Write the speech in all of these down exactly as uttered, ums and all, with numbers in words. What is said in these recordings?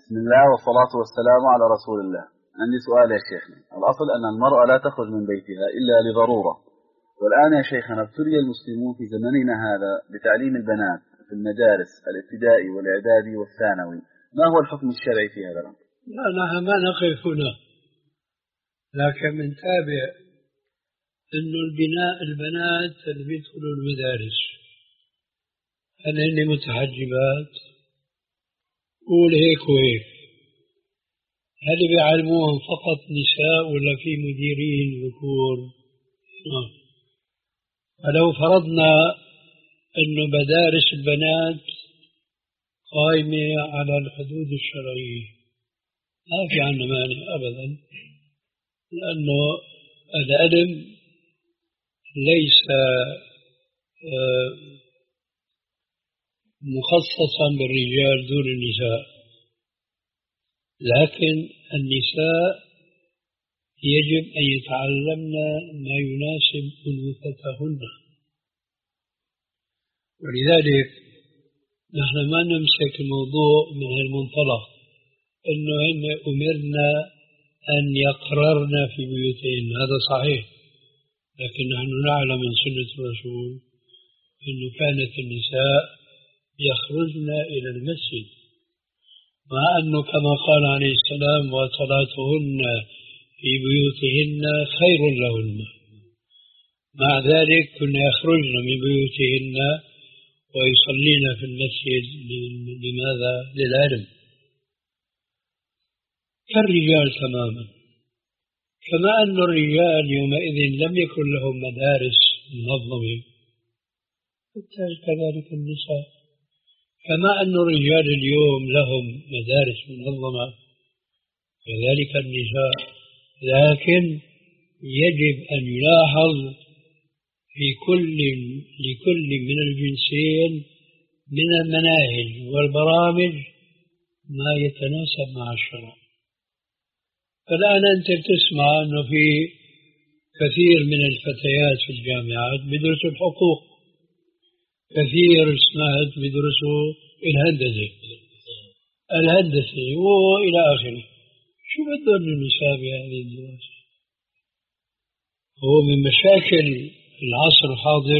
بسم الله والصلاة والسلام على رسول الله. عندي سؤال يا شيخنا. الأصل أن المرأة لا تخرج من بيتها إلا لضرورة، والآن يا شيخنا ابتلي المسلمون في زمننا هذا بتعليم البنات في المدارس الابتدائي والإعدادي والثانوي، ما هو الحكم الشرعي في هذا الأمر؟ لا نحن ما نقف هنا، لكن من تابع أنه البناء البنات اللي بيدخلوا المدارس هل هن متحجبات؟ قول هيك وهيك. هل بيعلموهم فقط نساء ولا في مديرين ذكور؟ آه. فلو فرضنا أنه مدارس البنات قائمة على الحدود الشرعية ما في عنا مانع أبدا، لأنه العلم ليس مخصصا بالرجال دون النساء، لكن النساء يجب أن يتعلمن ما يناسب أنوثتهن، ولذلك نحن ما نمسك الموضوع من المنطلق أنه هن أمرنا أن يقررن في بيوتهن، هذا صحيح، لكن نحن نعلم من سنة الرسول أنه كانت النساء يخرجن إلى المسجد، مع أنه كما قال عليه السلام وصلاتهن في بيوتهن خير لهن، مع ذلك كنا يخرجن من بيوتهن ويصلين في المسجد. لماذا؟ للعلم، كالرجال تماما، كما أن الرجال يومئذ لم يكن لهم مدارس منظمة كذلك النساء، كما أن الرجال اليوم لهم مدارس منظمة كذلك النساء، لكن يجب أن يلاحظ في كل لكل من الجنسين من المناهج والبرامج ما يتناسب مع الشرع. فالآن أنت تسمع أنه في كثير من الفتيات في الجامعات بيدرسوا الحقوق، كثير سمعت بيدرسوا الهندسة الهندسة وإلى آخره. شو بدهم النساء بهذه الدراسة؟ هو من مشاكل العصر الحاضر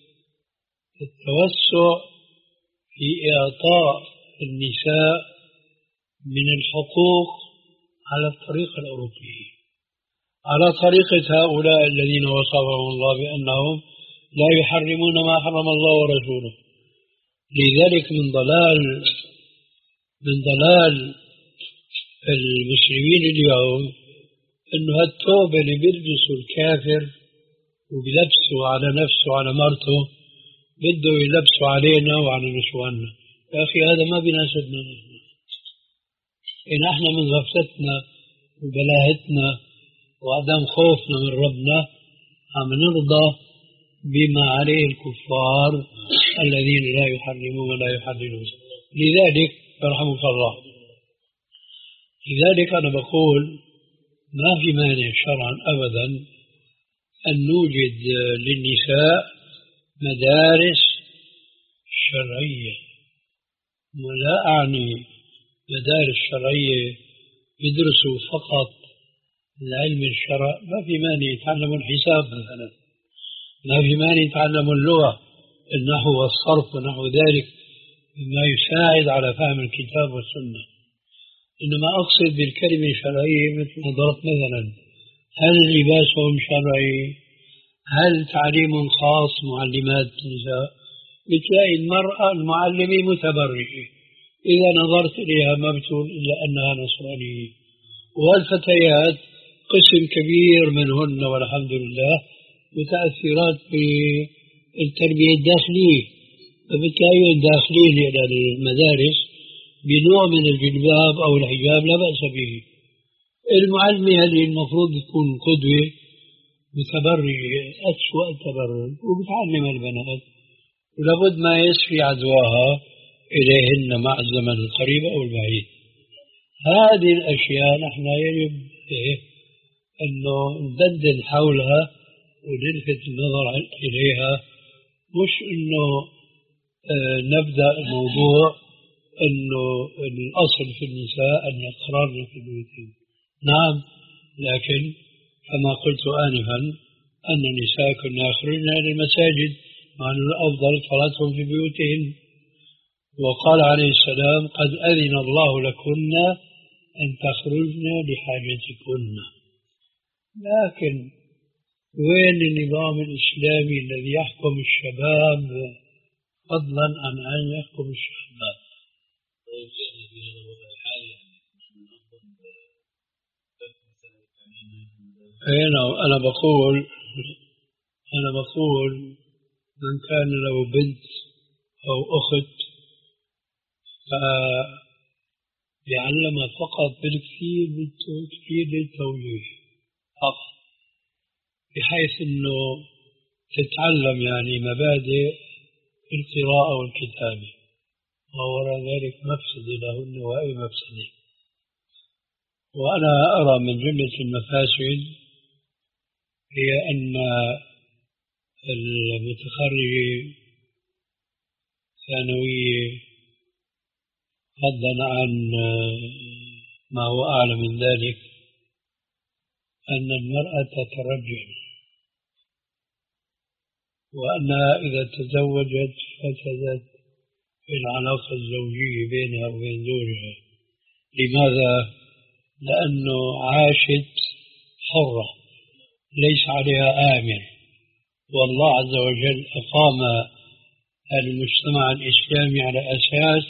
التوسع في إعطاء النساء من الحقوق على الطريقة الأوروبية، على طريقة هؤلاء الذين وصفهم الله بأنهم لا يحرمون ما حرم الله ورسوله. لذلك من ضلال من ضلال المسلمين اليوم أنه هالثوب اللي بيلبسه الكافر وبيلبسه على نفسه وعلى مرته بده يلبسه علينا وعلى نسواننا. يا أخي هذا ما بيناسبنا نحن، إن احنا من غفلتنا وبلاهتنا وعدم خوفنا من ربنا عم نرضى بما عليه الكفار الذين لا يحرمون ولا يحرمون. لذلك يرحمك الله، لذلك أنا بقول ما في مانع شرعا أبدا أن نوجد للنساء مدارس شرعية، ولا أعني مدارس شرعية يدرسوا فقط العلم الشرع، ما في مانع يتعلموا الحساب مثلا، ما في مانع يتعلموا اللغة النحو والصرف ونحو ذلك مما يساعد على فهم الكتاب والسنة. إنما أقصد بالكلمة الشرعية مثل ما ضربت مثلا، هل لباسهم شرعي؟ هل تعليم خاص معلمات النساء؟ بتلاقي المرأة المعلمة متبرجة، إذا نظرت إليها ما بتقول إلا أنها نصرانية، والفتيات قسم كبير منهن والحمد لله متأثرات بالتربية الداخلية، فبتلاقيهم داخلين إلى المدارس بنوع من الجلباب أو الحجاب لا بأس به. المعلمة هذه المفروض تكون قدوة متبرجة أسوأ تبرج وبتعلم البنات، ولابد ما يسري عدواها إليهن مع الزمن القريب أو البعيد. هذه الأشياء نحن يجب أنه ندندن حولها ونلفت النظر إليها، مش أنه آه نبدأ الموضوع أنه الأصل في النساء أن يقررن في بيوتهن. نعم، لكن كما قلت آنفا أن النساء كن يخرجن إلى المساجد، مع أن الأفضل صلاتهم في بيوتهن. وقال عليه السلام: قد أذن الله لكن أن تخرجن لحاجتكن. لكن وين النظام الإسلامي الذي يحكم الشباب فضلا عن أن يحكم الشابات؟ أنا أنا بقول أنا بقول من كان له بنت أو أخت فيعلم فقط بالكثير بالكثير للتوجيه فقط، بحيث أنه تتعلم يعني مبادئ القراءة والكتابة، ووراء ذلك مفسد لهن وأي مفسدة. وأنا أرى من جملة المفاسد هي أن المتخرج ثانوية فضلا عن ما هو أعلى من ذلك أن المرأة تترجل، وأنها إذا تزوجت فسدت العلاقة الزوجية بينها وبين زوجها. لماذا؟ لأنه عاشت حرة ليس عليها آمر، والله عز وجل أقام المجتمع الإسلامي على أساس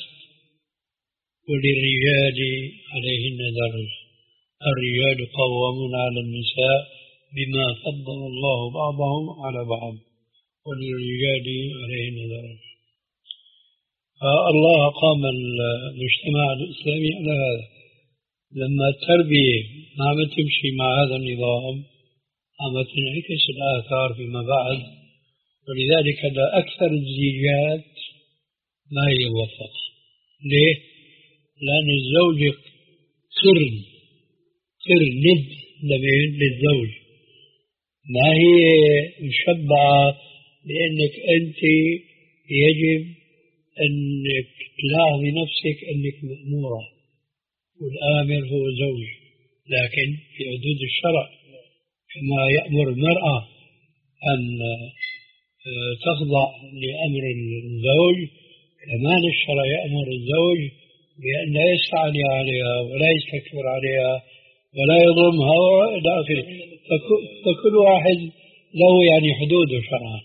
وللرجال عليهن درجة، الرجال قوامون على النساء بما فضل الله بعضهم على بعض، وللرجال عليهن درجة. فالله قام المجتمع الإسلامي على هذا. لما التربية ما عم تمشي مع هذا النظام عم تنعكس الآثار فيما بعد، ولذلك أكثر الزيجات ما هي موفقة. ليه؟ لأن الزوج قرن قرن ند لمين؟ للزوج، ما هي مشبعة لأنك أنت يجب أنك تلاحظي نفسك أنك مأمورة والآمر هو زوج، لكن في حدود الشرع، كما يأمر المرأة أن تخضع لأمر الزوج، كمان الشرع يأمر الزوج بأن لا يستعلي عليها ولا يستكبر عليها ولا يظلمها وإلى آخره. فكل واحد له يعني حدوده شرعا.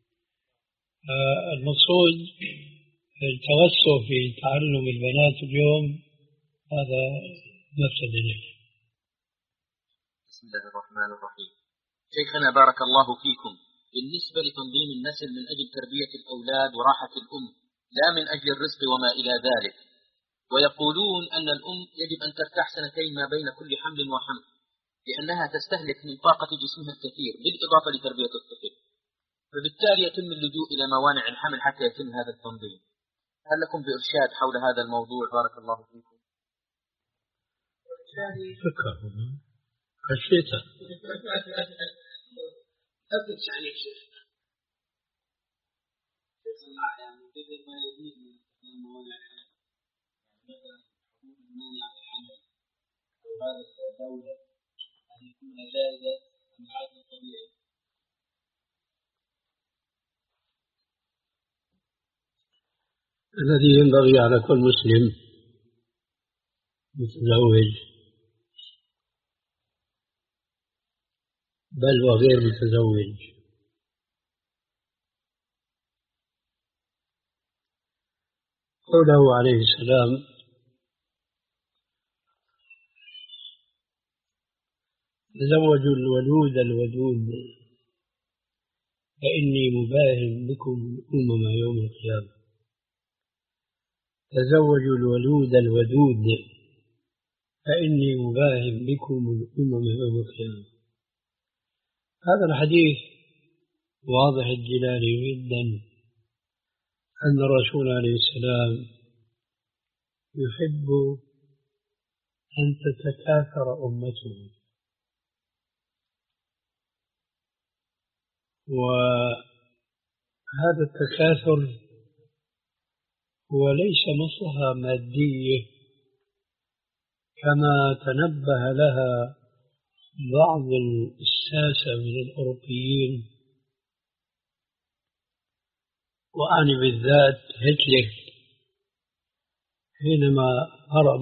المقصود التوسع في تعلم البنات اليوم هذا مفسد له. بسم الله الرحمن الرحيم. شيخنا بارك الله فيكم، بالنسبة لتنظيم النسل من أجل تربية الأولاد وراحة الأم لا من أجل الرزق وما إلى ذلك، ويقولون أن الأم يجب أن ترتاح سنتين ما بين كل حمل وحمل لأنها تستهلك من طاقة جسمها الكثير بالإضافة لتربية الطفل، فبالتالي يتم اللجوء إلى موانع الحمل حتى يتم هذا التنظيم. هل لكم بإرشاد حول هذا الموضوع؟ بارك الله فيكم. فكر خشيته أبدأ يعني شيخ شيخ الله يعني بدل ما يزيد من موانع الحمل، مثلا حقوق المانع الحمل أو هذا الدولة أن يكون جائزة أم العدل الطبيعي. الذي ينبغي على كل مسلم متزوج بل وغير متزوج قوله عليه السلام: تزوجوا الولود الودود فإني مباهن بكم الأمم يوم القيامة. تزوجوا الولود الودود فإني مباهن بكم الأمم يوم القيامة. هذا الحديث واضح الدلالة جدا أن الرسول عليه السلام يحب أن تتكاثر أمته، وهذا التكاثر وليس مصلحة مادية كما تنبه لها بعض الساسة من الأوروبيين، وأعني بالذات هتلر حينما فرض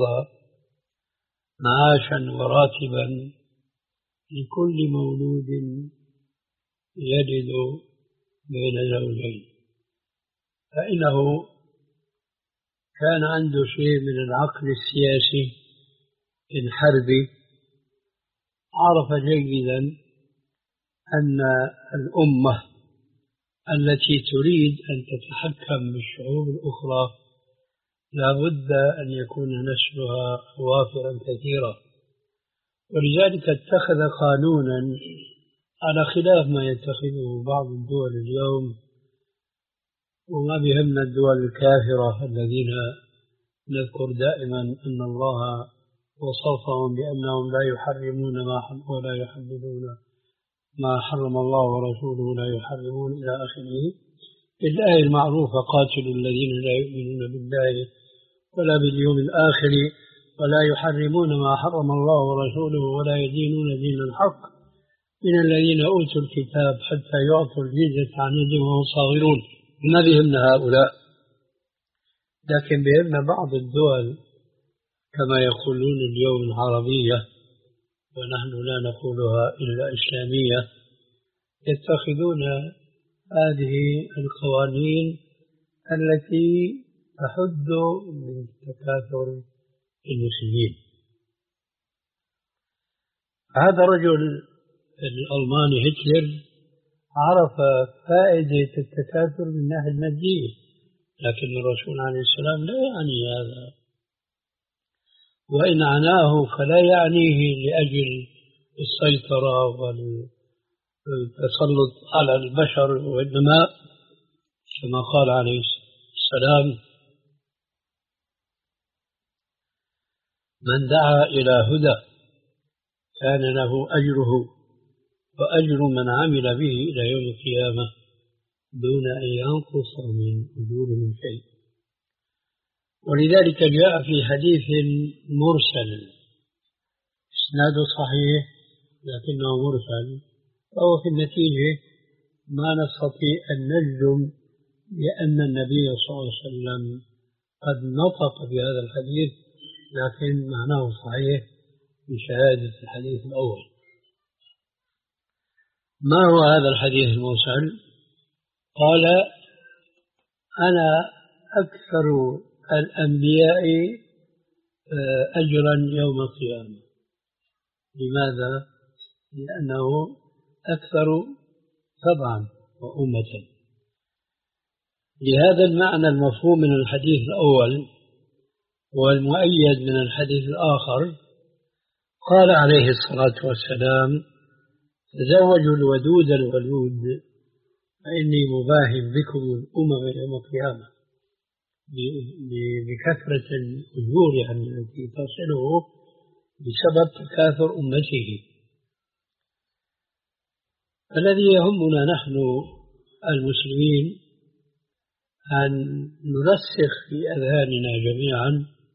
معاشا وراتبا لكل مولود يجد بين زوجين، فإنه كان عنده شيء من العقل السياسي الحربي، عرف جيدا أن الأمة التي تريد أن تتحكم بالشعوب الأخرى لا بد أن يكون نسلها وافرا كثيرا، ولذلك اتخذ قانونا على خلاف ما يتخذه بعض الدول اليوم، وما بهمنا الدول الكافرة الذين نذكر دائما أن الله وصفهم بأنهم لا يحرمون ما حرم ولا يحللون ما حرم الله ورسوله لا يحرمون إلى آخره. الآية المعروفة: قاتلوا الذين لا يؤمنون بالله ولا باليوم الآخر ولا يحرمون ما حرم الله ورسوله ولا يدينون دين الحق من الذين أوتوا الكتاب حتى يعطوا الجزية عن يد وهم صاغرون. ما بهمنا هؤلاء، لكن بهمنا بعض الدول كما يقولون اليوم العربية، ونحن لا نقولها إلا إسلامية، يتخذون هذه القوانين التي تحد من تكاثر المسلمين. هذا الرجل الألماني هتلر عرف فائدة التكاثر من الناحية المادية، لكن الرسول عليه السلام لا يعني هذا، وإن عناه فلا يعنيه لأجل السيطرة والتسلط على البشر، وإنما كما قال عليه السلام: من دعا إلى هدى كان له أجره وأجر من عمل به إلى يوم القيامة دون أن ينقص من أجورهم شيء. ولذلك جاء في حديث مرسل إسناده صحيح لكنه مرسل، فهو في النتيجة ما نستطيع أن نجزم بأن النبي صلى الله عليه وسلم قد نطق بهذا الحديث، لكن معناه صحيح بشهادة الحديث الأول. ما هو هذا الحديث المرسل؟ قال: أنا أكثر الأنبياء أجرا يوم القيامة. لماذا؟ لأنه أكثر طبعا وأمة. لهذا المعنى المفهوم من الحديث الأول والمؤيد من الحديث الآخر، قال عليه الصلاة والسلام: تزوجوا الودود الولود فإني مباهم بكم الأمم يوم القيامة، بكثرة الأجور يعني التي تصله بسبب تكاثر أمته. الذي يهمنا نحن المسلمين أن نرسخ في أذهاننا جميعا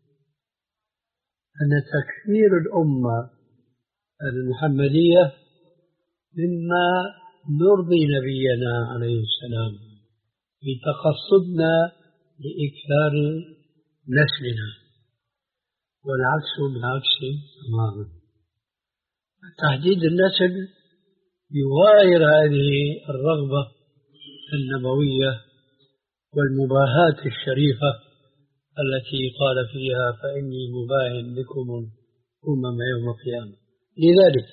أن تكثير الأمة المحمدية مما نرضي نبينا عليه السلام في تقصدنا لإكثار نسلنا، والعكس بالعكس تماما. تحديد النسل يغاير هذه الرغبة النبوية والمباهاة الشريفة التي قال فيها: فإني مباهم بكم الأمم يوم القيامة. لذلك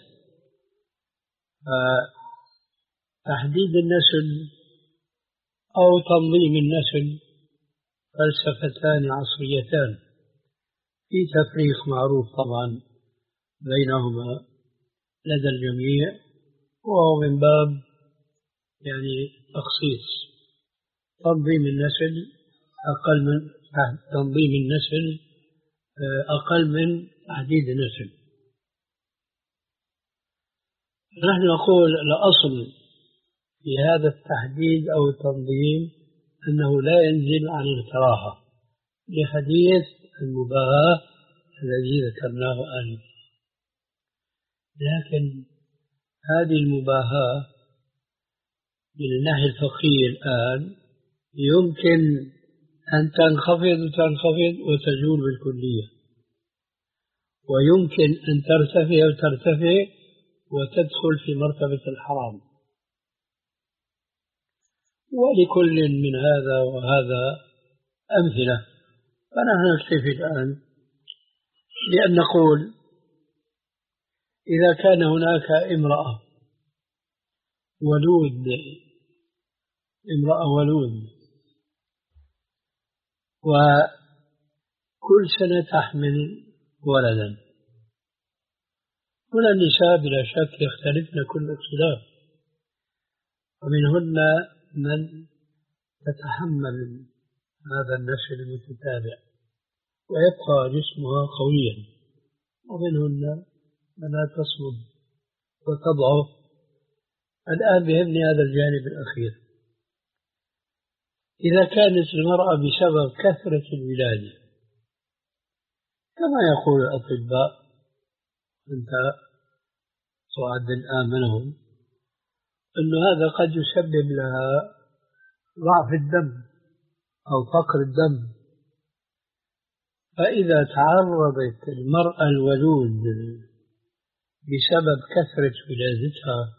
تحديد النسل أو تنظيم النسل فلسفتان عصريتان في تفريق معروف طبعا بينهما لدى الجميع، وهو من باب يعني تخصيص. تنظيم النسل أقل من تنظيم النسل أقل من تحديد النسل. نحن نقول الأصل في هذا التحديد أو التنظيم أنه لا ينزل عن الكراهة، لحديث المباهاة الذي ذكرناه آنفا. لكن هذه المباهاة من الناحية الفقهية الآن يمكن أن تنخفض وتنخفض وتزول بالكلية، ويمكن أن ترتفع وترتفع وتدخل في مرتبة الحرام، ولكل من هذا وهذا أمثلة. فنحن نكتفي الآن بأن نقول إذا كان هناك امرأة ولود امرأة ولود وكل سنة تحمل ولدا، هنا النساء بلا شك يختلفن كل اختلاف، ومنهن من تتحمل هذا النسل المتتابع ويبقى جسمها قويا، ومنهن من لا تصمد وتضعف. الآن بيهمني هذا الجانب الأخير. إذا كانت المرأة بسبب كثرة الولادة كما يقول الأطباء، أنت تعد الآن منهم، أن هذا قد يسبب لها ضعف الدم أو فقر الدم، فإذا تعرضت المرأة الولود بسبب كثرة ولادتها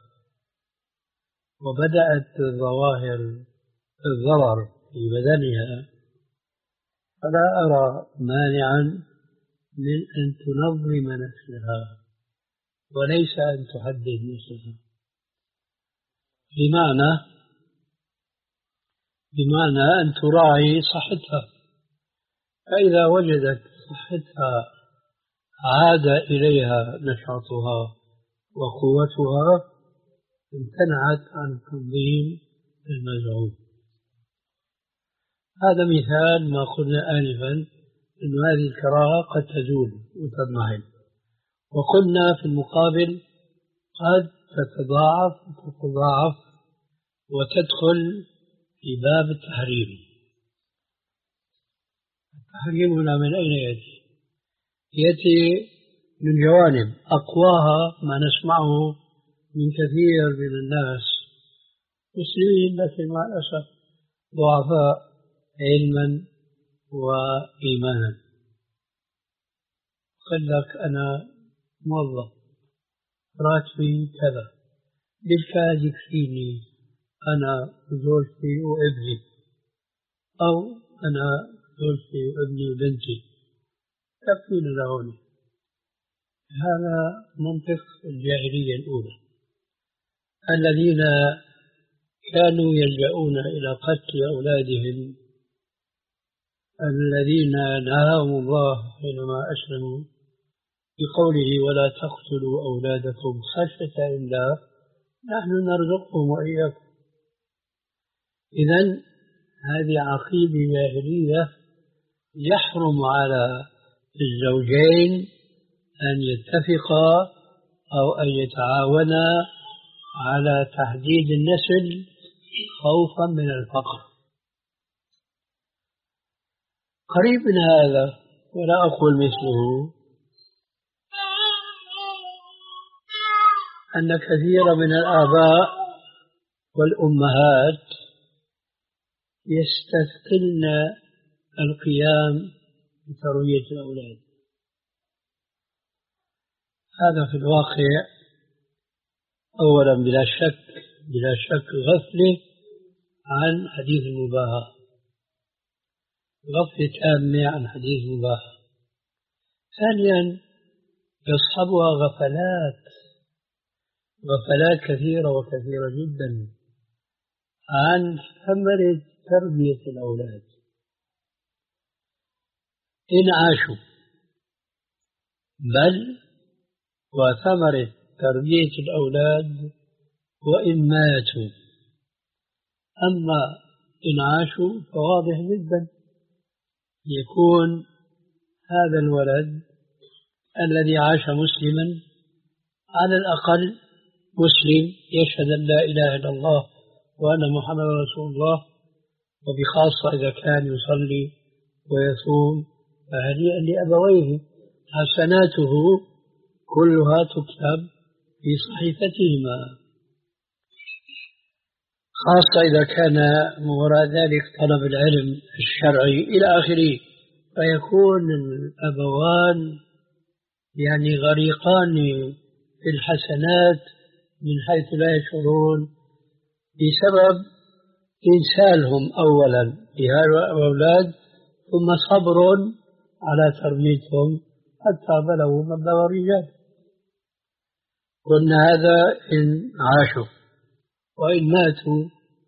وبدأت ظواهر الضرر في بدنها، فلا أرى مانعا من أن تنظم نسلها وليس أن تحدد نسلها، بمعنى بمعنى أن تراعي صحتها، فإذا وجدت صحتها عاد إليها نشاطها وقوتها امتنعت عن التنظيم المزعوم. هذا مثال ما قلنا آنفا أن هذه الكراهة قد تزول وتضمحل، وقلنا في المقابل قد تتضاعف وتتضاعف وتدخل في باب التحريم. التحريم هنا من أين يأتي؟ يأتي من جوانب أقواها ما نسمعه من كثير من الناس مسلمين لكن مع الأسف ضعفاء علما وإيمانا. قال لك أنا موظف راتبي كذا، بالكاد يكفيني أنا وزوجتي وابني، أو أنا زوجتي وابني وبنتي يكفينا لهون. هذا منطق الجاهلية الأولى الذين كانوا يلجؤون إلى قتل أولادهم، الذين نهاهم الله حينما أسلموا بقوله ولا تقتلوا أولادكم خشية إملاق، نحن نرزقهم وإياكم. إذن هذه عقيدة جاهلية يحرم على الزوجين أن يتفقا أو أن يتعاونا على تحديد النسل خوفا من الفقر. قريب من هذا ولا أقول مثله أن كثير من الآباء والأمهات يستثقلن القيام بتربية الأولاد. هذا في الواقع أولا بلا شك بلا شك غفلة عن حديث المباهاة، غفلة تامة عن حديث المباهاة. ثانيا يصحبها غفلات غفلات كثيرة وكثيرة جدا عن ثمرة تربية الأولاد إن عاشوا، بل وثمرة تربية الأولاد وإن ماتوا. أما إن عاشوا فواضح جدا يكون هذا الولد الذي عاش مسلما على الأقل مسلم يشهد أن لا إله إلا الله وأن محمد رسول الله، وبخاصة إذا كان يصلي ويصوم فهنيئا لأبويه، حسناته كلها تكتب في صحيفتهما، خاصة إذا كان وراء ذلك طلب العلم الشرعي إلى آخره، فيكون الأبوان يعني غريقان في الحسنات من حيث لا يشعرون بسبب إنسالهم أولا لهؤلاء الأولاد، ثم صبر على تربيتهم حتى بلغوا مبلغ الرجال. قلنا هذا إن عاشوا، وإن ماتوا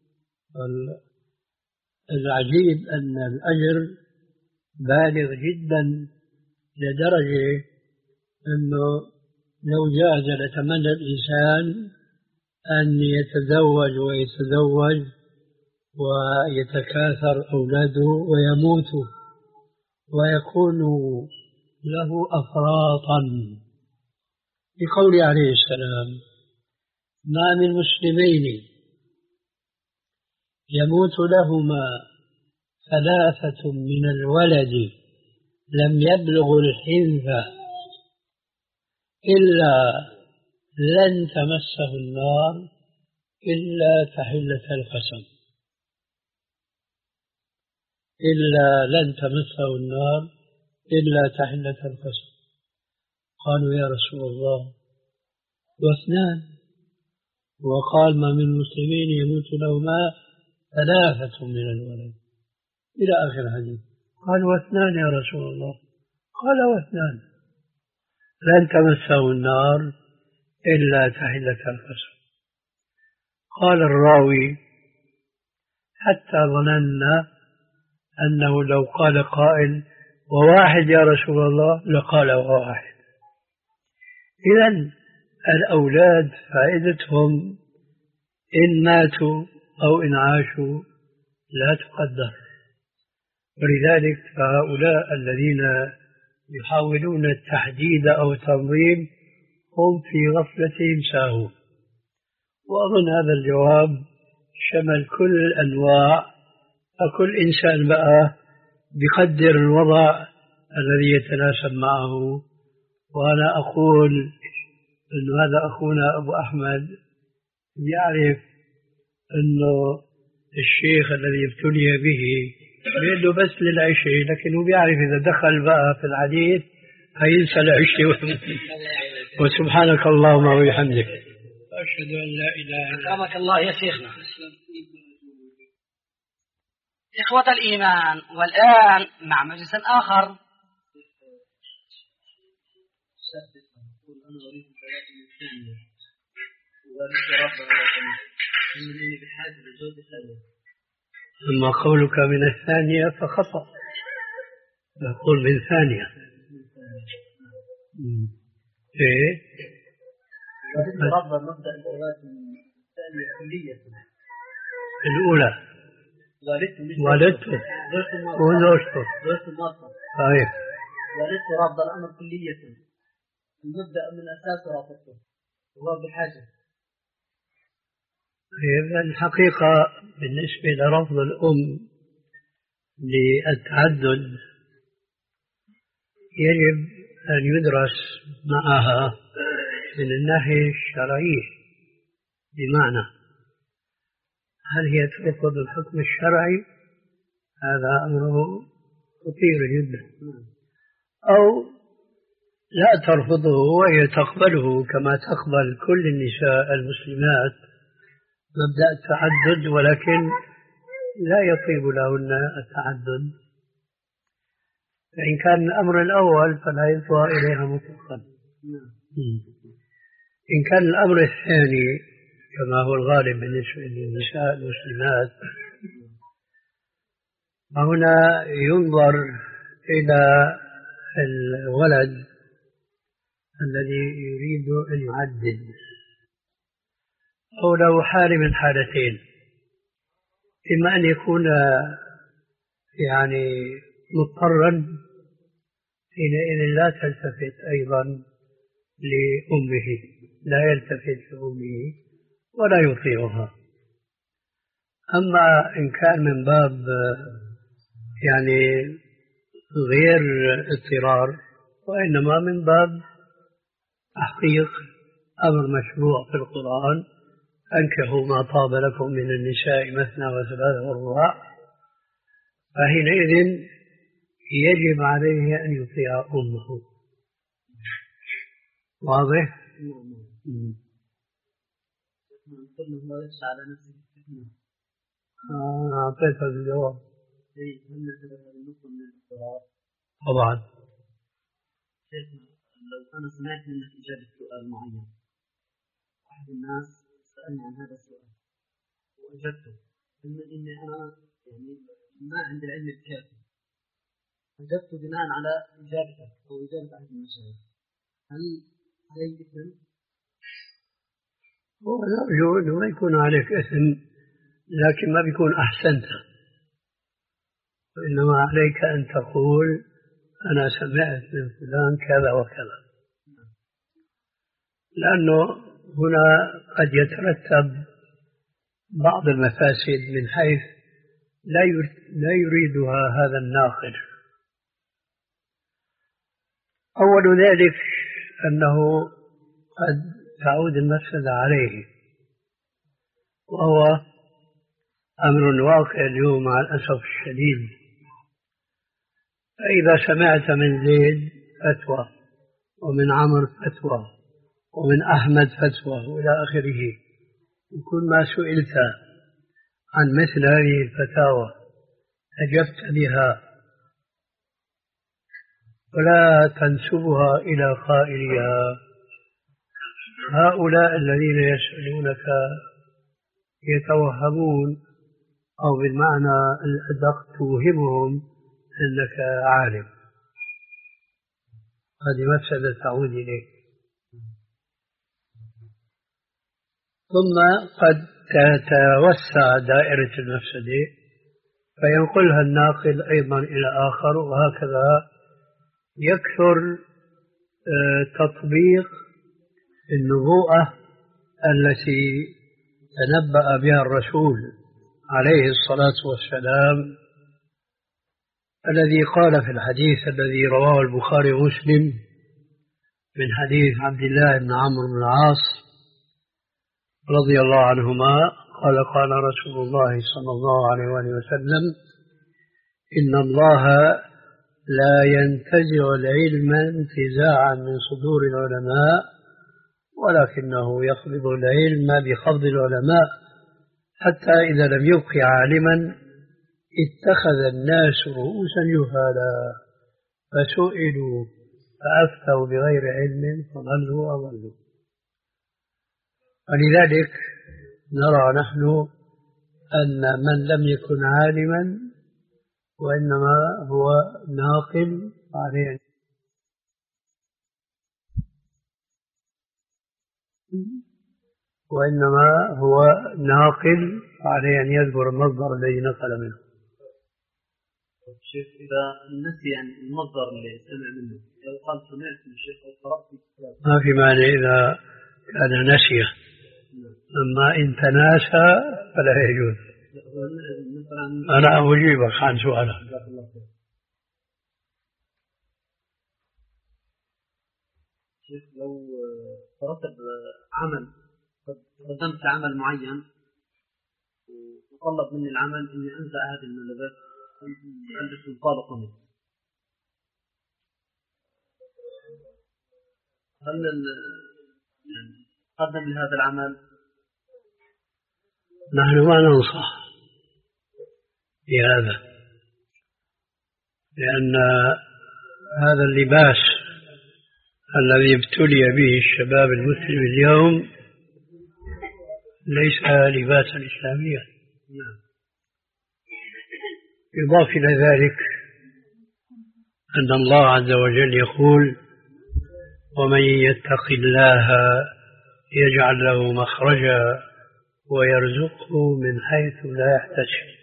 العجيب أن الأجر بالغ جدا لدرجة أنه لو جاز لتمنى الإنسان أن يتزوج ويتزوج ويتكاثر أولاده ويموتوا ويكون له أفراطا، بقول عليه السلام: ما من مسلمين يموت لهما ثلاثة من الولد لم يبلغوا الحنث إلا لن تمسه النار إلا تحلة القسم، إلا لن تمسه النار إلا تحلة القسم. قالوا: يا رسول الله، واثنان؟ وقال: ما من مسلمين يموت لهما ثلاثة من الولد، إلى آخر الحديث. قال: واثنان يا رسول الله؟ قال: واثنان لن تمسه النار إلا تحلة القسم. قال الراوي: حتى ظننا أنه لو قال قائل: وواحد يا رسول الله؟ لقال: وواحد. إذن الأولاد فائدتهم إن ماتوا أو إن عاشوا لا تقدر، ولذلك فهؤلاء الذين يحاولون التحديد أو التنظيم هم في غفلتهم ساهون. وأظن هذا الجواب شمل كل الأنواع، فكل إنسان بقى بقدر الوضع الذي يتناسب معه. وأنا أقول أن هذا أخونا أبو أحمد يعرف أنه الشيخ الذي ابتلي به بيده بس للعشاء، لكنه بيعرف إذا دخل بقى في الحديث هينسى العشاء. وسبحانك اللهم وبحمدك أشهد أن لا إله إلا أنت. أكرمك الله يا شيخنا. إخوة الإيمان، والآن مع مجلس آخر. أما قولك من الثانية فخطأ، نقول من ثانية. إيه؟ رفض مبدأ الزواج من الثانية كلية. الأولى والدته والدته وزوجته زوجته موظفة. طيب. والدته رفض الأمر كلية، المبدأ من أساس رفضته وهو بحاجة. الحقيقة بالنسبة لرفض الأم للتعدد يجب أن يدرس معها من الناحية الشرعية، بمعنى هل هي ترفض الحكم الشرعي؟ هذا أمره خطير جدا، أو لا ترفضه وهي تقبله كما تقبل كل النساء المسلمات مبدأ التعدد، ولكن لا يطيب لهن التعدد. فإن كان الأمر الأول فلا يطوى إليها مطلقا. إن كان الأمر الثاني كما هو الغالب بالنسبة للنساء المسلمات، فهنا ينظر إلى الولد الذي يريد أن يعدد، أو له حال من حالتين: إما أن يكون يعني مضطرا، حينئذ لا تلتفت أيضا لأمه، لا يلتفت لأمه ولا يطيعها. أما إن كان من باب يعني غير اضطرار، وإنما من باب تحقيق أمر مشروع في القرآن: أنكحوا ما طاب لكم من النساء مثنى وثلاث ورباع. فحينئذ يجب عليه أن يطيع أمه. واضح؟ آه أعطيتك الجواب. طبعا. لو أنا سمعت منك إجابة سؤال معين، أحد الناس سألني عن هذا السؤال وأجبته، ثم إني أنا يعني ما عندي العلم الكافي، أجبت بناء على إجابتك أو إجابة أحد المشايخ، هل علي إثم؟ أرجو أنه ما يكون عليك إثم، لكن ما بيكون أحسنت، وإنما عليك أن تقول أنا سمعت من فلان كذا وكذا، لأنه هنا قد يترتب بعض المفاسد من حيث لا يريدها هذا الناقل. أول ذلك أنه قد تعود المفسدة عليه، وهو أمر واقع اليوم مع الأسف الشديد. فإذا سمعت من زيد فتوى، ومن عمرو فتوى، ومن أحمد فتوى وإلى آخره، وكل ما سئلت عن مثل هذه الفتاوى أجبت بها، ولا تنسبها إلى قائلها. هؤلاء الذين يسألونك يتوهمون، أو بالمعنى الأدق توهمهم أنك عالم. هذه مفسدة تعود إليك. ثم قد تتوسع دائرة المفسدة فينقلها الناقل أيضا إلى آخر، وهكذا يكثر تطبيق النبوءة التي تنبأ بها الرسول عليه الصلاة والسلام، الذي قال في الحديث الذي رواه البخاري ومسلم من حديث عبد الله بن عمرو بن العاص رضي الله عنهما قال: قال رسول الله صلى الله عليه وآله وسلم: إن الله لا ينتزع العلم انتزاعا من صدور العلماء، ولكنه يقبض العلم بقبض العلماء، حتى إذا لم يبق عالما اتخذ الناس رؤوسا جهالا فسئلوا فأفتوا بغير علم فضلوا وضلوا. ولذلك نرى نحن أن من لم يكن عالما وإنما هو ناقل عليه وإنما هو ناقل عليه أن يذكر المصدر الذي نقل منه. الشيخ إذا نسي عن المصدر اللي سمع منه، لو قال سمعت من الشيخ أو قرأت في كتاب، ما في مانع إذا كان نسيه، أما إن تناسى فلا يجوز. أنا أجيبك عن سؤالك. شيخ لو ترتب عمل، قدمت عمل معين وطلب مني العمل إني أنزع هذه الملفات ألبس الطالق منه، هل يعني قدم لهذا العمل؟ نحن ما ننصح بهذا، لأن هذا اللباس الذي ابتلي به الشباب المسلم اليوم ليس لباسا إسلاميا. يضاف إلى ذلك أن الله عز وجل يقول: ومن يتق الله يجعل له مخرجا ويرزقه من حيث لا يحتسب.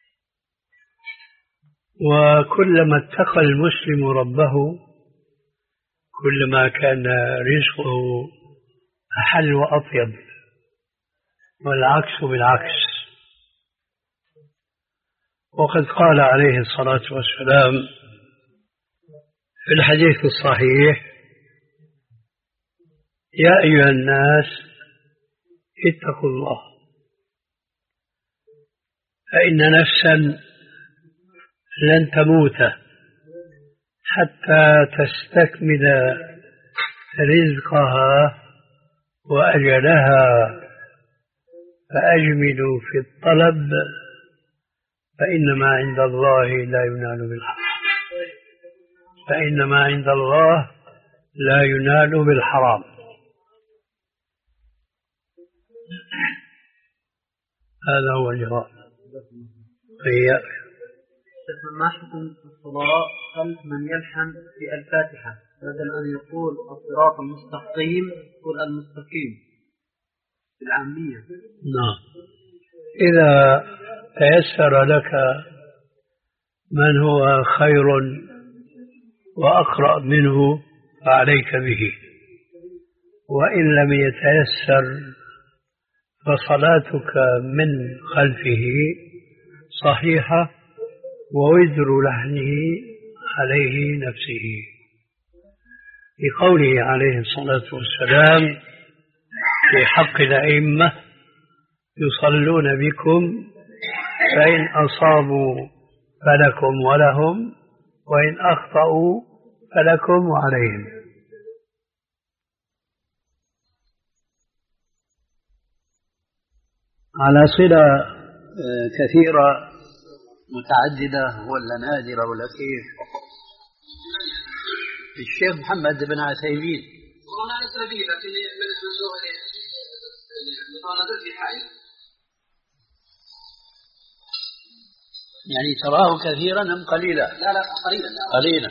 وكلما اتقى المسلم ربه كلما كان رزقه أحل وأطيب، والعكس بالعكس. وقد قال عليه الصلاة والسلام: في الحديث الصحيح: يا أيها الناس اتقوا الله، فإن نفسا لن تموت حتى تستكمل رزقها وأجلها، فأجملوا في الطلب فإن ما عند الله لا ينال بالحرام فإن ما عند الله لا ينال بالحرام. هذا هو الجواب. هي ما حكم الصلاة خلف من يلحن في الفاتحة بدل أن يقول الصراط المستقيم يقول المستقيم بالعامية؟ نعم، إذا تيسر لك من هو خير وأقرأ منه فعليك به، وإن لم يتيسر فصلاتك من خلفه صحيحة ووزر لحنه عليه نفسه، لقوله عليه الصلاة والسلام في حق الأئمة: يصلون بكم فإن أصابوا فلكم ولهم وإن أخطأوا فلكم وعليهم. على صلة كثيرة متعددة ولا نادرة ولا كيف؟ الشيخ محمد بن عثيمين والله أنا أسأل فيه لكن من السوء المطالبة في حائل يعني تراه كثيرا أم قليلا؟ لا لا قليلا قليلا.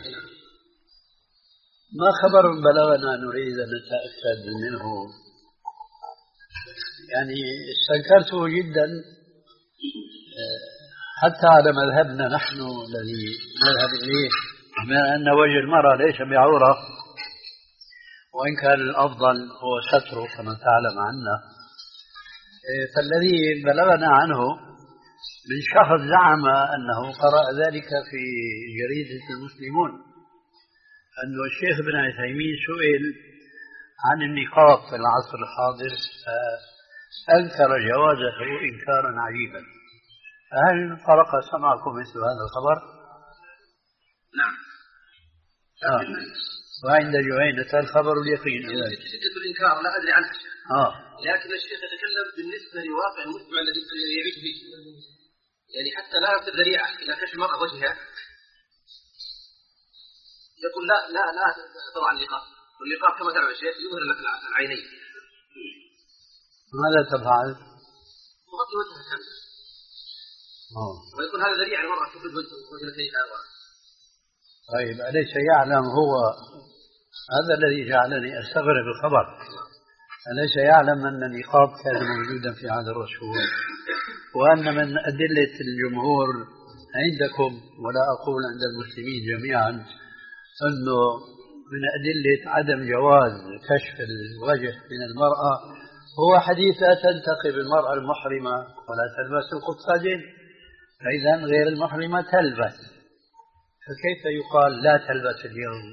ما خبر بلغنا نريد أن نتأكد منه، يعني استنكرته جدا حتى على مذهبنا نحن الذي نذهب إليه من أن وجه المرأة ليس بعورة، وإن كان الأفضل هو ستره كما تعلم عنا. فالذي بلغنا عنه من شخص زعم أنه قرأ ذلك في جريدة المسلمون أن الشيخ بن عثيمين سئل عن النقاب في العصر الحاضر فأنكر جوازه إنكارا عجيبا. هل فرق سمعكم مثل هذا الخبر؟ نعم. آه. وعند جهينة الخبر اليقين شدة الإنكار لا أدري عنها، آه. لكن الشيخ يتكلم بالنسبة لواقع المجتمع الذي يعيش فيه، يعني حتى لا يصير ذريعة إلى كشف المرأة وجهها، يقول لا لا لا تضع النقاب، والنقاب كما تعلم الشيخ يظهر لك العينين. ماذا تفعل؟ تغطي وجهها كاملا. آه. ويكون هذا ذريعة المرأة تخرج وجهتيها. طيب أليس يعلم هو هذا الذي جعلني أستغرب الخبر، أليس يعلم أن النقاب كان موجودا في عهد الرسول، وأن من أدلة الجمهور عندكم ولا أقول عند المسلمين جميعا أنه من أدلة عدم جواز كشف الوجه من المرأة هو حديث لا تنتقب المرأة المحرمة ولا تلبس القفازين، فإذا غير المحرمة تلبس، فكيف يقال لا تلبس اليوم؟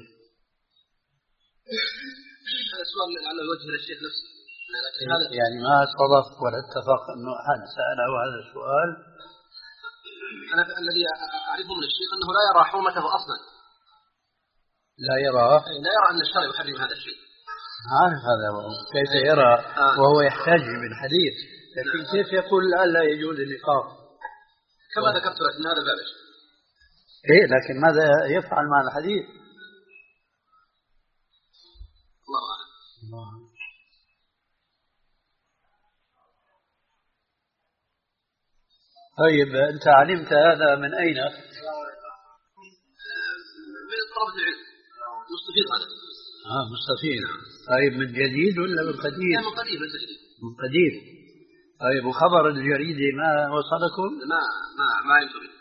هذا سؤال على وجه الشيخ نفسه، يعني ما صدف ولا اتفق أنه أحد سأله هذا السؤال. أنا الذي أعرفه من الشيخ أنه لا يرى حرمته أصلا، لا يرى لا يرى أن الشرع يحرم هذا الشيء. عارف هذا كيف يرى وهو يحتاج من حديث، لكن كيف يقول لا يجوز النقاب كما ذكرت لك من هذا الباب؟ إيه، لكن ماذا يفعل مع الحديث؟ الله أعلم. طيب أنت علمت هذا من أين؟ من طلبة العلم، مستفيد هذا. آه مستفيد. طيب من جديد ولا من قديم؟ من قديم. من قديم. طيب وخبر الجريدة ما وصلكم؟ ما ما ما ينتبه.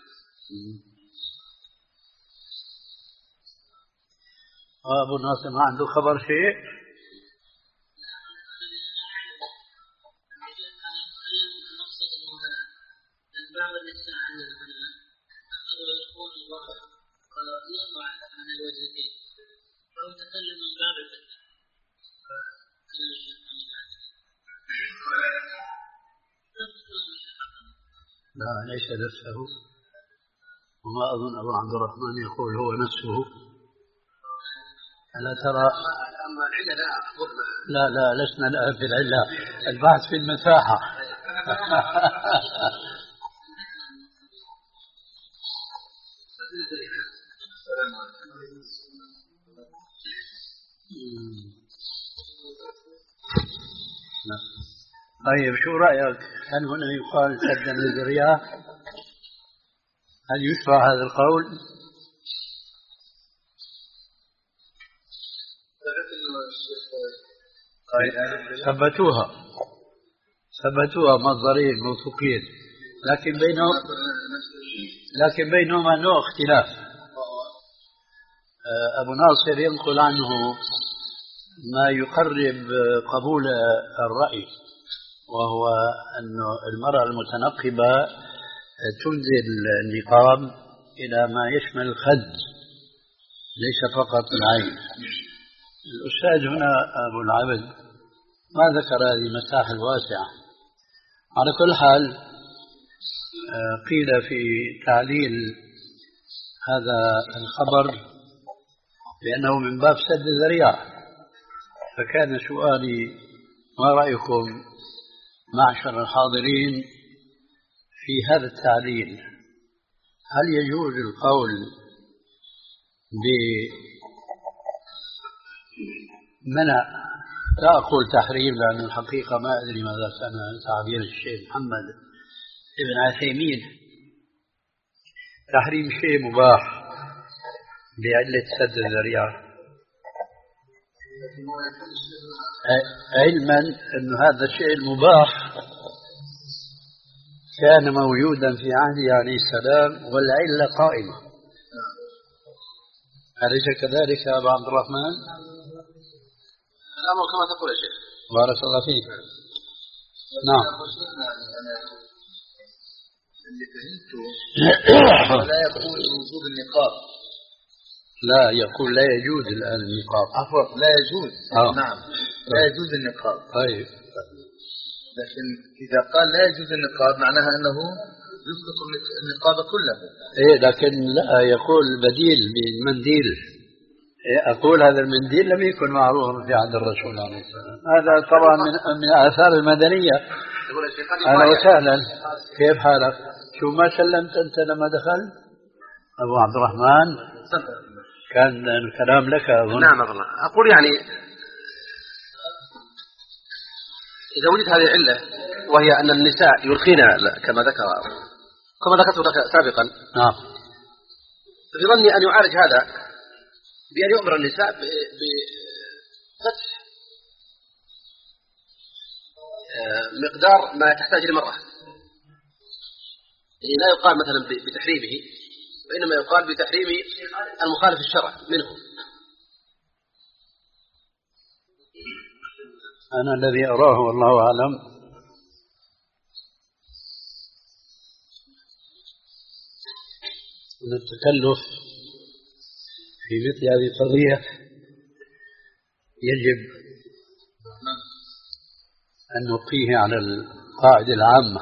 أبو ناصر ما عنده خبر شيء؟ بعض النساء عندنا هنا أخذوا يكون الوقت ويضع على الوجه لا ليس نفسه، وما أظن أبو عبد الرحمن يقول هو نفسه. ألا ترى؟ لا لا لسنا لا في العلة، البحث في المساحة. طيب شو رأيك؟ هل هنا يقال سدا للرياح؟ هل يشبه هذا القول؟ ثبتوها ثبتوها مصدرين موثوقين، لكن بينهم لكن بينهما نوع اختلاف. أبو ناصر ينقل عنه ما يقرب قبول الرأي، وهو أن المرأة المتنقبة تنزل النقاب إلى ما يشمل الخد ليس فقط العين. الأستاذ هنا أبو العبد ما ذكر هذه المساحة الواسعة. على كل حال قيل في تعليل هذا الخبر بأنه من باب سد الذريعة، فكان سؤالي ما رأيكم معشر الحاضرين في هذا التعليل؟ هل يجوز القول بمنع، لا أقول تحريم لأن الحقيقة ما أدري ماذا كان تعبير الشيخ محمد ابن عثيمين، تحريم شيء مباح بعلة سد الذريعة، علما أن هذا الشيء المباح كان موجودا في عهده عليه السلام والعلة قائمة. أليس كذلك يا أبا عبد الرحمن؟ الأمر كما تقول يا شيخ. بارك الله فيك. نعم. اللي فهمته لا يقول وجوب النقاب. لا يقول لا يجوز الآن النقاب. عفوا لا يجوز. آه. نعم لا يجوز النقاب. طيب. لكن إذا قال لا يجوز النقاب معناها أنه يسقط النقاب كله. إيه لكن لا يقول بديل بالمنديل. إيه أقول هذا المنديل لم يكن معروفا في عهد الرسول عليه السلام. هذا طبعا من من آثار المدنية. أهلا وسهلا، كيف حالك؟ شو ما سلمت أنت لما دخلت؟ أبو عبد الرحمن كان الكلام لك أظن. نعم والله أقول يعني إذا وجدت هذه العلة وهي أن النساء يرخين كما ذكر كما ذكرت لك سابقا، نعم، في ظني أن يعالج هذا بأن يؤمر النساء بفتح مقدار ما تحتاج المرأة، يعني لا يقال مثلا بتحريمه وإنما يقال بتحريم المخالف الشرع منه. أنا الذي أراه والله أعلم أن التكلف في مثل هذه القضية يجب أن نبقيه على القاعدة العامة،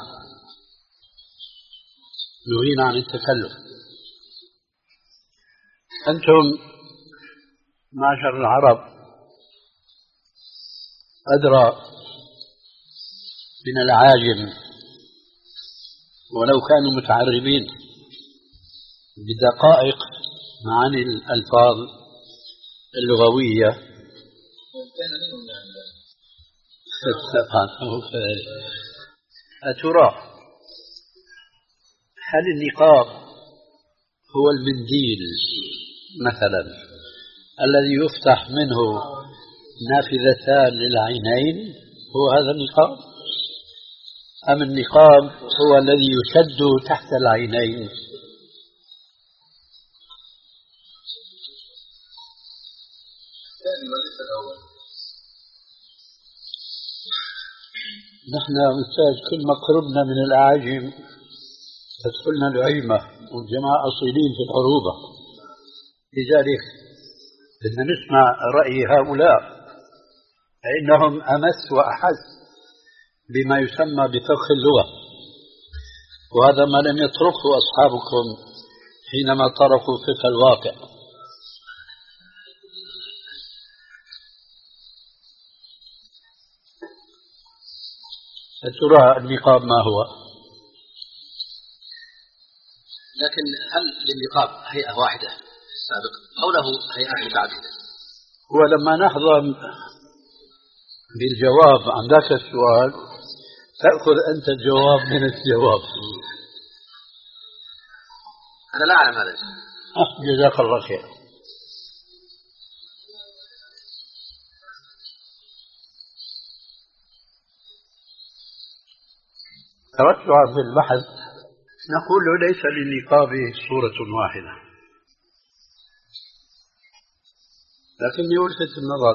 نهينا عن التكلف. أنتم معشر العرب أدرى من العاجم ولو كانوا متعربين بدقائق معاني الألفاظ اللغوية. أترى هل النقاب هو المنديل مثلا الذي يفتح منه نافذتان للعينين هو هذا النقاب، أم النقاب هو الذي يشد تحت العينين؟ نحن أستاذ كل ما قربنا من الأعاجم تدخلنا العيمة والجماعة أصيلين في العروبة، لذلك بدنا نسمع رأي هؤلاء فإنهم أمس وأحس بما يسمى بفقه اللغة، وهذا ما لم يتركه أصحابكم حينما تركوا فقه الواقع. ترى النقاب ما هو؟ لكن هل للنقاب هيئة واحدة السابق أو له هيئات متعددة؟ هو لما نحظى بالجواب عن ذاك السؤال تأخذ أنت الجواب من الجواب. أنا لا أعلم هذا. جزاك الله خير. توسعا في البحث نقول ليس للنقاب صورة واحدة، لكن يلفت النظر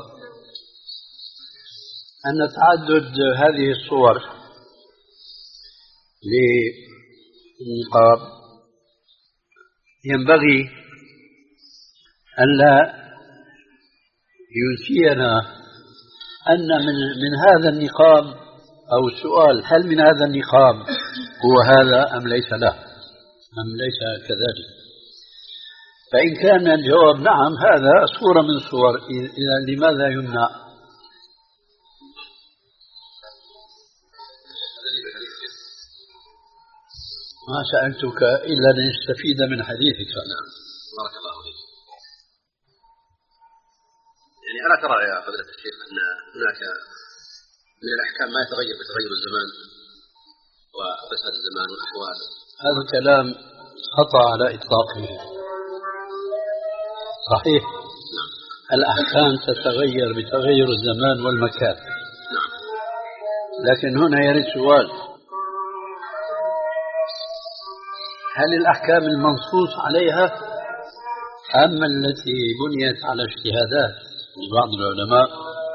أن تعدد هذه الصور للنقاب ينبغي ألا ينسينا أن من من هذا النقاب أو السؤال هل من هذا النقاب هو هذا أم ليس له أم ليس كذلك. فإن كان الجواب نعم هذا صورة من صور، إذا لماذا يمنع؟ ما سألتك إلا لنستفيد من حديثك. نعم بارك الله فيك. يعني ألا ترى يا فضيلة الشيخ أن هناك من الأحكام ما يتغير بتغير الزمان وفساد الزمان والأحوال؟ هذا الكلام خطأ على إطلاقه. صحيح نعم. الأحكام تتغير بتغير الزمان والمكان. نعم. لكن هنا يرد سؤال، هل الأحكام المنصوص عليها أم التي بنيت على اجتهادات لبعض العلماء؟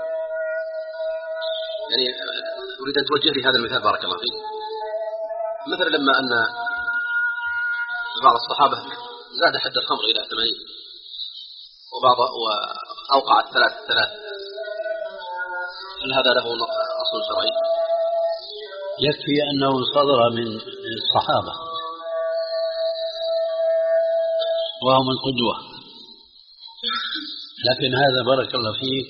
يعني أريد أن توجه لي هذا المثال بارك الله فيك. مثلا لما أن بعض الصحابة زاد حد الخمر إلى ثمانين وبعض وأوقع الثلاث الثلاث، هل هذا له أصل شرعي؟ يكفي أنه صدر من الصحابة وهم القدوة، لكن هذا بارك الله فيك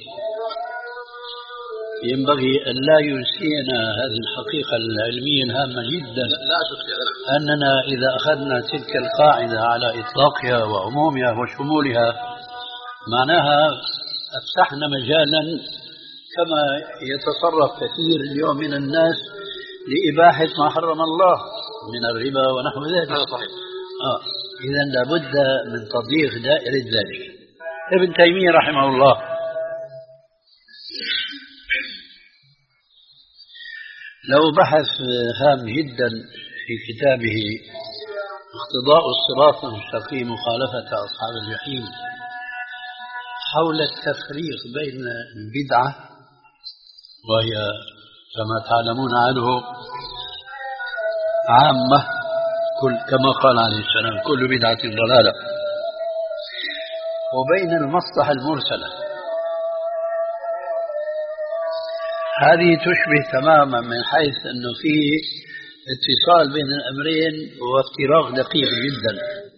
ينبغي أن لا ينسينا هذه الحقيقة العلمية الهامة جدا، لا أشك أننا إذا أخذنا تلك القاعدة على إطلاقها وعمومها وشمولها معناها أفتحنا مجالا كما يتصرف كثير اليوم من الناس لإباحة ما حرم الله من الربا ونحو ذلك. هذا صحيح. آه. إذن لابد من تضييق دائرة ذلك. ابن تيمية رحمه الله له بحث هام جدا في كتابه اقتضاء الصراط المستقيم مخالفة أصحاب الجحيم حول التفريق بين البدعة وهي كما تعلمون عنه عامة كل كما قال عليه السلام كل بدعة ضلالة، وبين المصلحة المرسلة. هذه تشبه تماما من حيث أنه فيه اتصال بين الأمرين وافتراق دقيق جدا.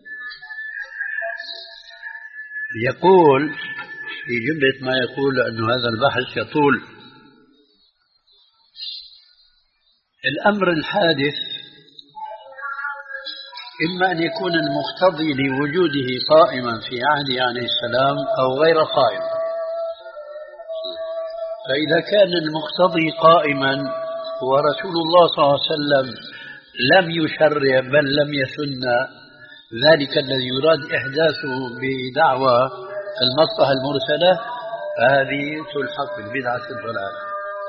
يقول في جملة ما يقول أنه هذا البحث يطول، الأمر الحادث إما أن يكون المقتضي لوجوده قائما في عهد عليه السلام أو غير قائم. فإذا كان المقتضي قائما ورسول الله صلى الله عليه وسلم لم يشرع بل لم يسن ذلك الذي يراد إحداثه بدعوى المصلحة المرسلة، فهذه تلحق بالبدعة الضلالة.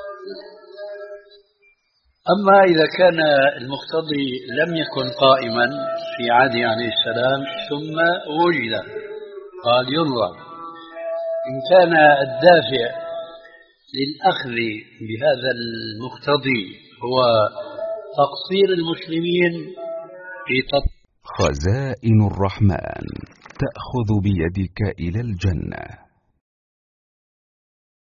أما إذا كان المقتضي لم يكن قائما في عهد عليه السلام ثم وجد قال ينظر إن كان الدافع للأخذ بهذا المقتضي هو تقصير المسلمين في تطبيق خزائن الرحمن تأخذ بيدك إلى الجنة.